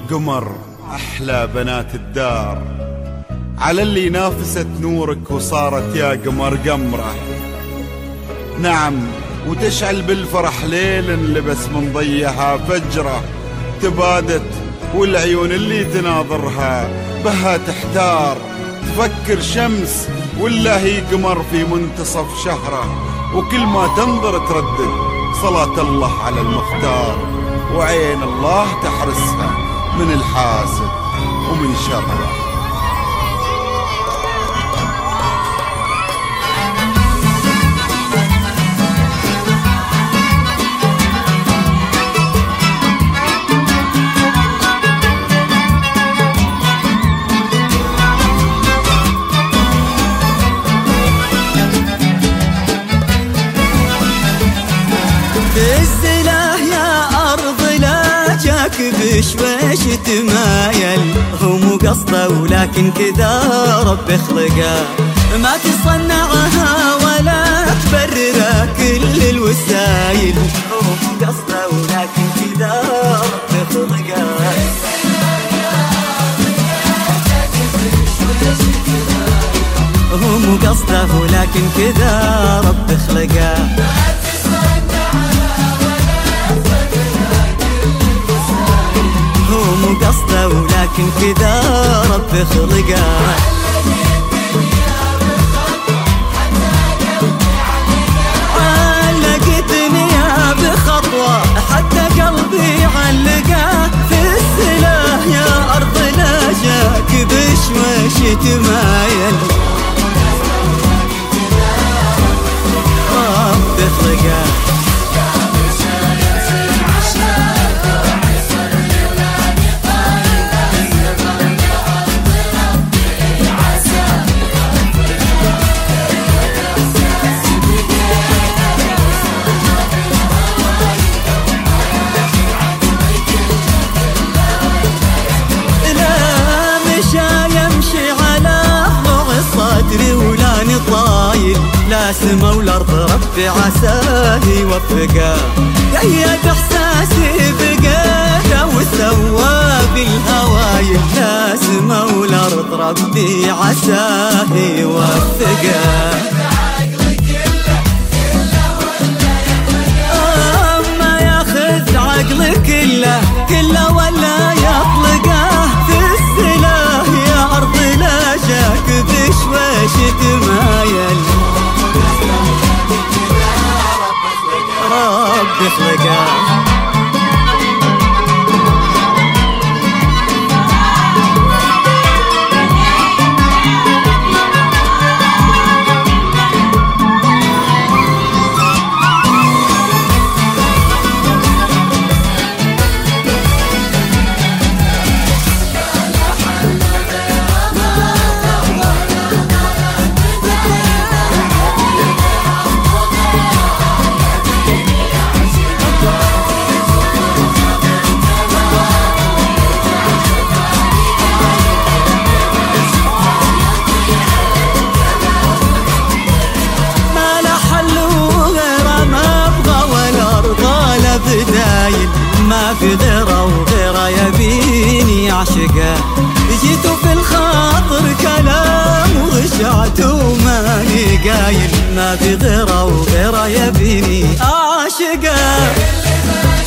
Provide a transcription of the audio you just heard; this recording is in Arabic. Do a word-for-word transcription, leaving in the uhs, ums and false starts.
قمر أحلى بنات الدار، على اللي نافست نورك وصارت يا قمر قمرة. نعم وتشعل بالفرح ليل لبس من ضيها فجرة، تبادت والعيون اللي تناظرها بها تحتار، تفكر شمس ولا هي قمر في منتصف شهره، وكل ما تنظر تردد صلاة الله على المختار، وعين الله تحرسها من الحاسد ومن شره. الزله يا أرض لا جاك بشويش تمايل، هو مو قصده ولكن كذا رب خلقه، ما تصنعها ولا تبررها كل الوسايل، هو مو قصده ولكن كذا رب خلقه. هو مو قصده ولكن كذا رب خلقه. هو مو قصده ولكن كذا رب خلقه. علقتني يا بخطوة حتى قلبي علقه، في السلاح يا أرض لا جاك بشويش تمايل، رب خلقه. لا سما والأرض ربي عساه يوفقه، قيد إحساسي بقيته وسوى بالهوايل، لا سما والأرض ربي عساه يوفقه. أما ياخذ عقلي كله كله ولا يطلقه، في السلاح يا أرض لا جاك بشويش تمايل، رب خلقه. ما في غيره وغيره يبيني عشقه، جيتوا في الخاطر كلام وغشعتوا ماني قايل، ما في غيره وغيره يبيني عشقه.